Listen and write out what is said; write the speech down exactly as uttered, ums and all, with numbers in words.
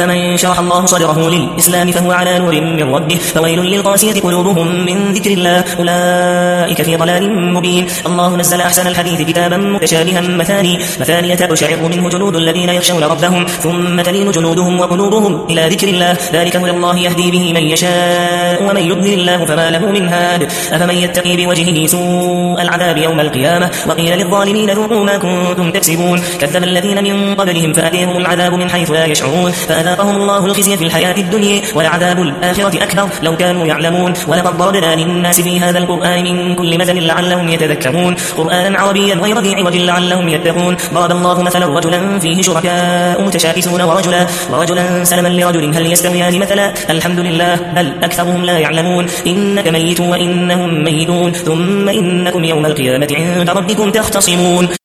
أفمن شرح الله صدره للإسلام فهو على نور من ربه فويل للقاسية قلوبهم من ذكر الله أولئك في ضلال مبين. الله نزل أحسن الحديث كتابا متشابها مثاني مثانية تقشعر منه جلود الذين يخشون ربهم ثم تلين جلودهم وقلوبهم إلى ذكر الله ذلك هدى الله يهدي به من يشاء ومن يضلل الله فما له من هاد. أفمن يتقي بوجهه سوء العذاب يوم القيامة وقيل للظالمين ذوقوا ما كنتم تكسبون. كذب الذين من قبلهم فأتيهم العذاب من حيث لا يشعرون فأذاقهم الله الخزي في الحياة الدنيا ولعذاب الآخرة أكبر لو كانوا يعلمون. ولقد ضربنا للناس في هذا القرآن من كل مثل لعلهم يتذكرون قرآنا عربيا غير ذي عوج لعلهم يتقون. ضرب الله مثلا رجلا فيه شركاء متشاكسون ورجلا ورجلا سلما لرجل هل يستويان مثلا الحمد لله بل أكثرهم لا يعلمون. إنك ميت وإنهم ميتون ثم إنكم يوم القيامة عند ربكم تختصمون.